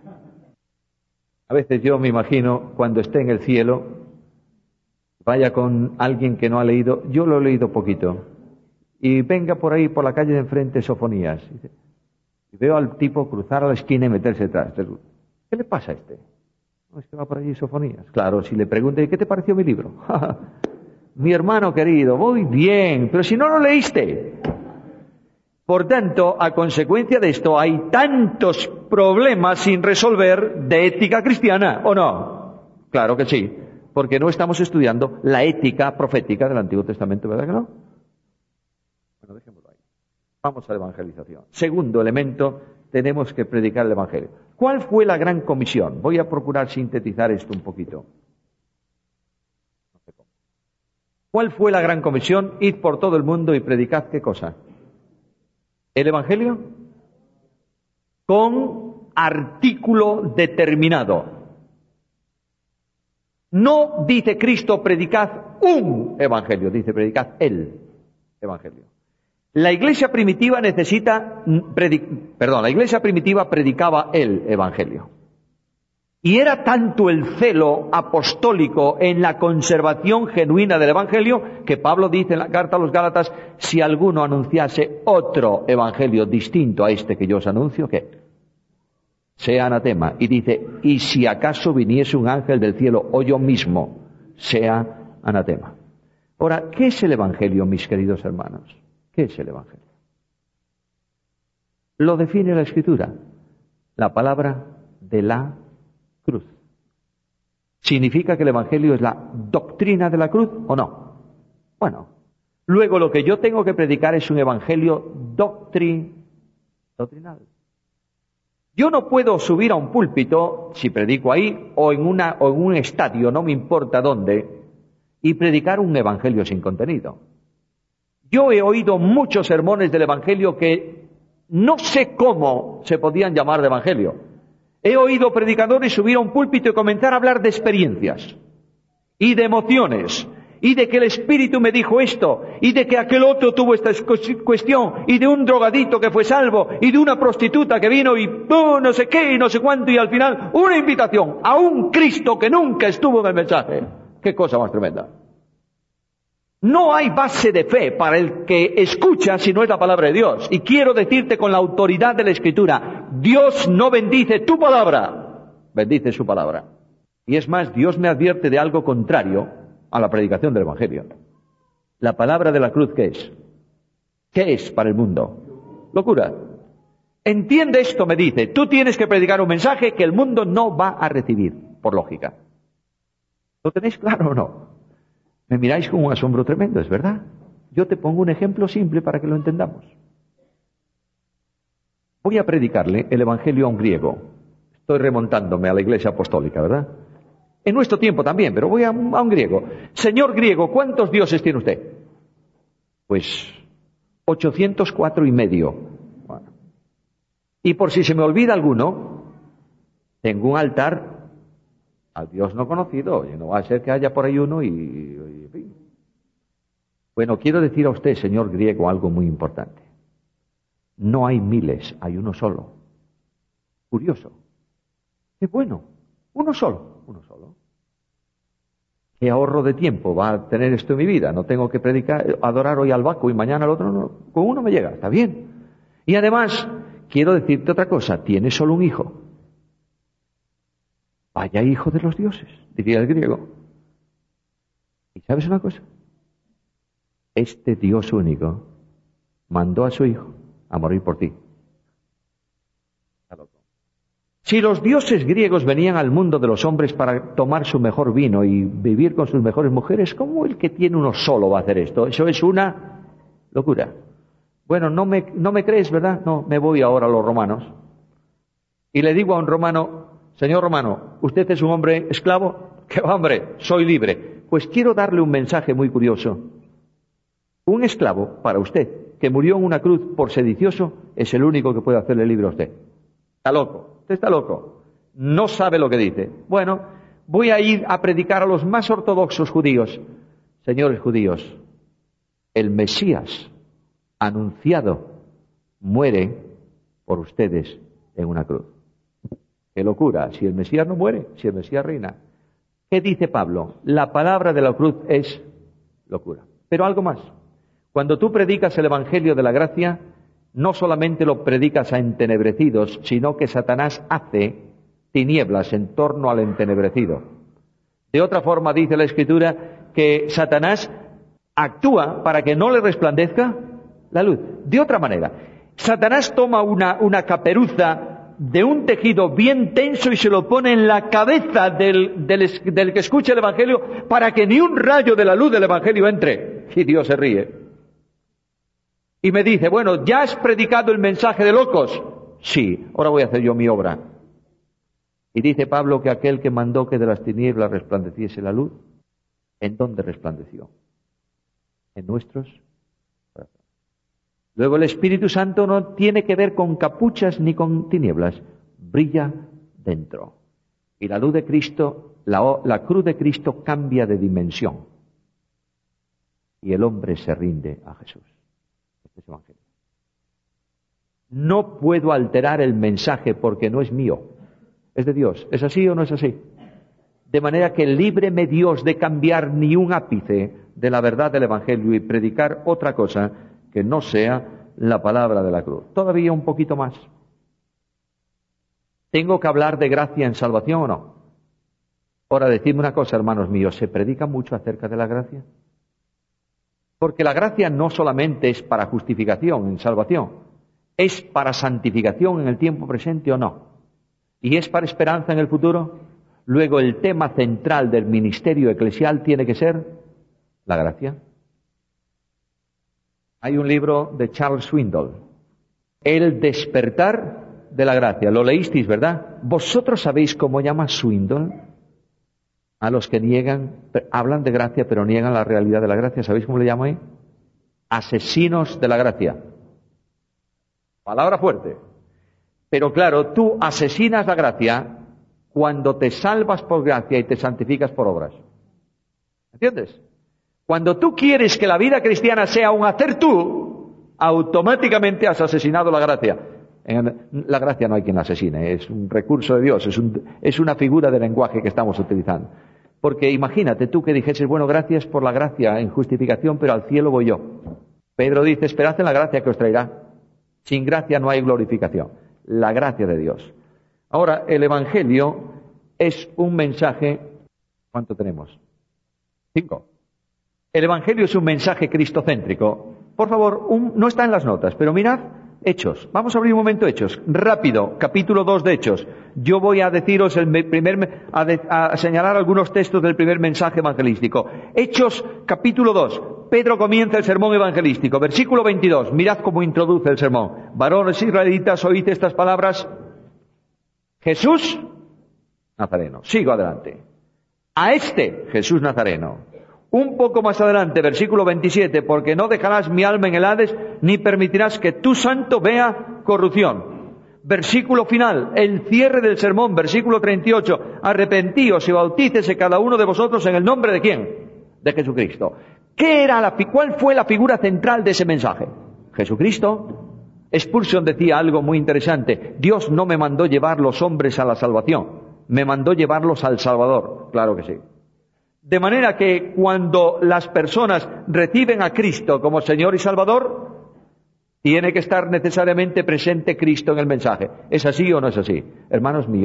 A veces yo me imagino cuando esté en el cielo, vaya con alguien que no ha leído, yo lo he leído poquito, y venga por ahí por la calle de enfrente Sofonías, y veo al tipo cruzar a la esquina y meterse detrás. ¿Qué le pasa a este? No, es que va por allí Sofonías. Claro, si le pregunté, ¿qué te pareció mi libro? Mi hermano querido, muy bien, pero si no lo leíste. Por tanto, a consecuencia de esto, hay tantos problemas sin resolver de ética cristiana, ¿o no? Claro que sí, porque no estamos estudiando la ética profética del Antiguo Testamento, ¿verdad que no? Bueno, dejémoslo ahí. Vamos a la evangelización. Segundo elemento, tenemos que predicar el Evangelio. ¿Cuál fue la gran comisión? Voy a procurar sintetizar esto un poquito. ¿Cuál fue la gran comisión? Id por todo el mundo y predicad, ¿qué cosa? ¿El Evangelio? Con artículo determinado. No dice Cristo predicad un Evangelio, dice predicad el Evangelio. La iglesia primitiva la iglesia primitiva predicaba el Evangelio. Y era tanto el celo apostólico en la conservación genuina del Evangelio que Pablo dice en la carta a los Gálatas, si alguno anunciase otro Evangelio distinto a este que yo os anuncio, ¿qué? Sea anatema. Y dice, y si acaso viniese un ángel del cielo o yo mismo, sea anatema. Ahora, ¿qué es el Evangelio, mis queridos hermanos? ¿Qué es el Evangelio? Lo define la Escritura, la palabra de la cruz. ¿Significa que el Evangelio es la doctrina de la cruz o no? Bueno, luego lo que yo tengo que predicar es un Evangelio doctrinal. Yo no puedo subir a un púlpito, si predico ahí, o en un estadio, no me importa dónde, y predicar un Evangelio sin contenido. Yo he oído muchos sermones del Evangelio que no sé cómo se podían llamar de Evangelio. He oído predicadores subir a un púlpito y comenzar a hablar de experiencias y de emociones y de que el Espíritu me dijo esto y de que aquel otro tuvo esta cuestión y de un drogadito que fue salvo y de una prostituta que vino y no sé qué y no sé cuánto y al final una invitación a un Cristo que nunca estuvo en el mensaje. ¡Qué cosa más tremenda! No hay base de fe para el que escucha si no es la palabra de Dios. Y quiero decirte con la autoridad de la Escritura, Dios no bendice tu palabra, bendice su palabra. Y es más, Dios me advierte de algo contrario a la predicación del Evangelio. La palabra de la cruz, ¿qué es? ¿Qué es para el mundo? Locura. Entiende esto, me dice, tú tienes que predicar un mensaje que el mundo no va a recibir, por lógica. ¿Lo tenéis claro o no? Me miráis con un asombro tremendo, ¿es verdad? Yo te pongo un ejemplo simple para que lo entendamos. Voy a predicarle el Evangelio a un griego. Estoy remontándome a la Iglesia Apostólica, ¿verdad? En nuestro tiempo también, pero voy a un griego. Señor griego, ¿cuántos dioses tiene usted? Pues 804 y medio. Bueno. Y por si se me olvida alguno, tengo un altar al Dios no conocido, y no va a ser que haya por ahí uno y bueno, quiero decir a usted, señor griego, algo muy importante. No hay miles, hay uno solo. Curioso. Qué bueno, uno solo. Qué ahorro de tiempo va a tener esto en mi vida. No tengo que predicar, adorar hoy al Baco y mañana al otro, no. Con uno me llega, está bien. Y además, quiero decirte otra cosa, tienes solo un hijo. Vaya hijo de los dioses, diría el griego. ¿Y sabes una cosa? Este Dios único mandó a su hijo a morir por ti. Si los dioses griegos venían al mundo de los hombres para tomar su mejor vino y vivir con sus mejores mujeres, ¿cómo el que tiene uno solo va a hacer esto? Eso es una locura. Bueno, no me crees, ¿verdad? No, me voy ahora a los romanos. Y le digo a un romano, señor romano, ¿usted es un hombre esclavo? ¿Qué hombre? Soy libre. Pues quiero darle un mensaje muy curioso. Un esclavo, para usted, que murió en una cruz por sedicioso, es el único que puede hacerle libre a usted. Está loco. Usted está loco. No sabe lo que dice. Bueno, voy a ir a predicar a los más ortodoxos judíos. Señores judíos, el Mesías anunciado muere por ustedes en una cruz. ¡Qué locura! Si el Mesías no muere, si el Mesías reina. ¿Qué dice Pablo? La palabra de la cruz es locura. Pero algo más. Cuando tú predicas el Evangelio de la gracia, no solamente lo predicas a entenebrecidos, sino que Satanás hace tinieblas en torno al entenebrecido. De otra forma, dice la Escritura, que Satanás actúa para que no le resplandezca la luz. De otra manera, Satanás toma una caperuza de un tejido bien tenso y se lo pone en la cabeza del que escucha el Evangelio para que ni un rayo de la luz del Evangelio entre. Y Dios se ríe. Y me dice, bueno, ¿ya has predicado el mensaje de locos? Sí, ahora voy a hacer yo mi obra. Y dice Pablo que aquel que mandó que de las tinieblas resplandeciese la luz, ¿en dónde resplandeció? En nuestros corazones. Luego el Espíritu Santo no tiene que ver con capuchas ni con tinieblas, brilla dentro. Y la luz de Cristo, la cruz de Cristo cambia de dimensión. Y el hombre se rinde a Jesús. Evangelio. No puedo alterar el mensaje porque no es mío, es de Dios. ¿Es así o no es así? De manera que líbreme Dios de cambiar ni un ápice de la verdad del Evangelio y predicar otra cosa que no sea la palabra de la cruz. Todavía un poquito más. ¿Tengo que hablar de gracia en salvación o no? Ahora, decidme una cosa, hermanos míos, ¿se predica mucho acerca de la gracia? Porque la gracia no solamente es para justificación en salvación, es para santificación en el tiempo presente o no. Y es para esperanza en el futuro. Luego el tema central del ministerio eclesial tiene que ser la gracia. Hay un libro de Charles Swindoll, El despertar de la gracia. Lo leísteis, ¿verdad? ¿Vosotros sabéis cómo llama Swindoll a los que hablan de gracia pero niegan la realidad de la gracia? ¿Sabéis cómo le llamo ahí? Asesinos de la gracia. Palabra fuerte. Pero claro, tú asesinas la gracia cuando te salvas por gracia y te santificas por obras. ¿Entiendes? Cuando tú quieres que la vida cristiana sea un hacer tú, automáticamente has asesinado la gracia. La gracia no hay quien la asesine, es un recurso de Dios, es una figura de lenguaje que estamos utilizando. Porque imagínate tú que dijeses, bueno, gracias por la gracia en justificación, pero al cielo voy yo. Pedro dice, esperad en la gracia que os traerá. Sin gracia no hay glorificación. La gracia de Dios. Ahora, el Evangelio es un mensaje... ¿Cuánto tenemos? 5. El Evangelio es un mensaje cristocéntrico. Por favor, no está en las notas, pero mirad Hechos. Vamos a abrir un momento Hechos. Rápido, capítulo 2 de Hechos. Yo voy a deciros a señalar algunos textos del primer mensaje evangelístico. Hechos, capítulo 2. Pedro comienza el sermón evangelístico. Versículo 22. Mirad cómo introduce el sermón. Varones israelitas, oíd estas palabras. Jesús Nazareno. Sigo adelante. A este Jesús Nazareno. Un poco más adelante, versículo 27, porque no dejarás mi alma en el Hades, ni permitirás que tu santo vea corrupción. Versículo final, el cierre del sermón, versículo 38, arrepentíos y bautícese cada uno de vosotros en el nombre de ¿quién? De Jesucristo. ¿Cuál fue la figura central de ese mensaje? Jesucristo. Expulsion decía algo muy interesante. Dios no me mandó llevar los hombres a la salvación, me mandó llevarlos al Salvador. Claro que sí. De manera que cuando las personas reciben a Cristo como Señor y Salvador, tiene que estar necesariamente presente Cristo en el mensaje. ¿Es así o no es así? Hermanos míos,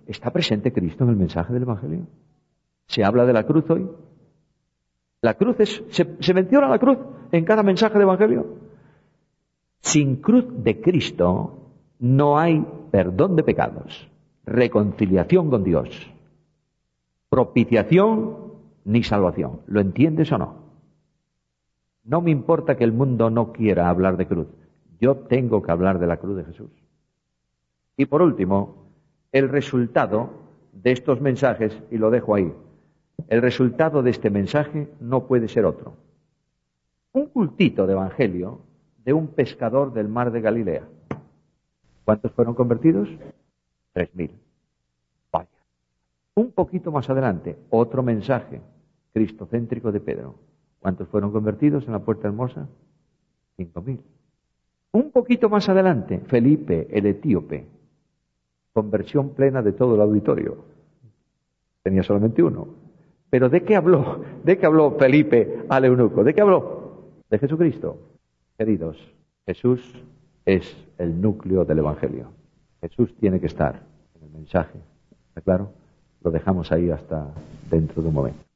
¿Está presente Cristo en el mensaje del Evangelio? ¿Se habla de la cruz hoy? La cruz se menciona la cruz en cada mensaje del Evangelio. Sin cruz de Cristo no hay perdón de pecados, reconciliación con Dios, propiciación ni salvación. ¿Lo entiendes o no? No me importa que el mundo no quiera hablar de cruz. Yo tengo que hablar de la cruz de Jesús. Y por último, el resultado de estos mensajes, y lo dejo ahí, el resultado de este mensaje no puede ser otro. Un cultito de evangelio de un pescador del mar de Galilea. ¿Cuántos fueron convertidos? 3.000. Vaya. Un poquito más adelante, otro mensaje cristocéntrico de Pedro. ¿Cuántos fueron convertidos en la Puerta Hermosa? 5.000. Un poquito más adelante, Felipe, el etíope. Conversión plena de todo el auditorio. Tenía solamente uno. Pero ¿de qué habló? ¿De qué habló Felipe al eunuco? ¿De qué habló? De Jesucristo. Queridos, Jesús es el núcleo del Evangelio. Jesús tiene que estar en el mensaje. ¿Está claro? Lo dejamos ahí hasta dentro de un momento.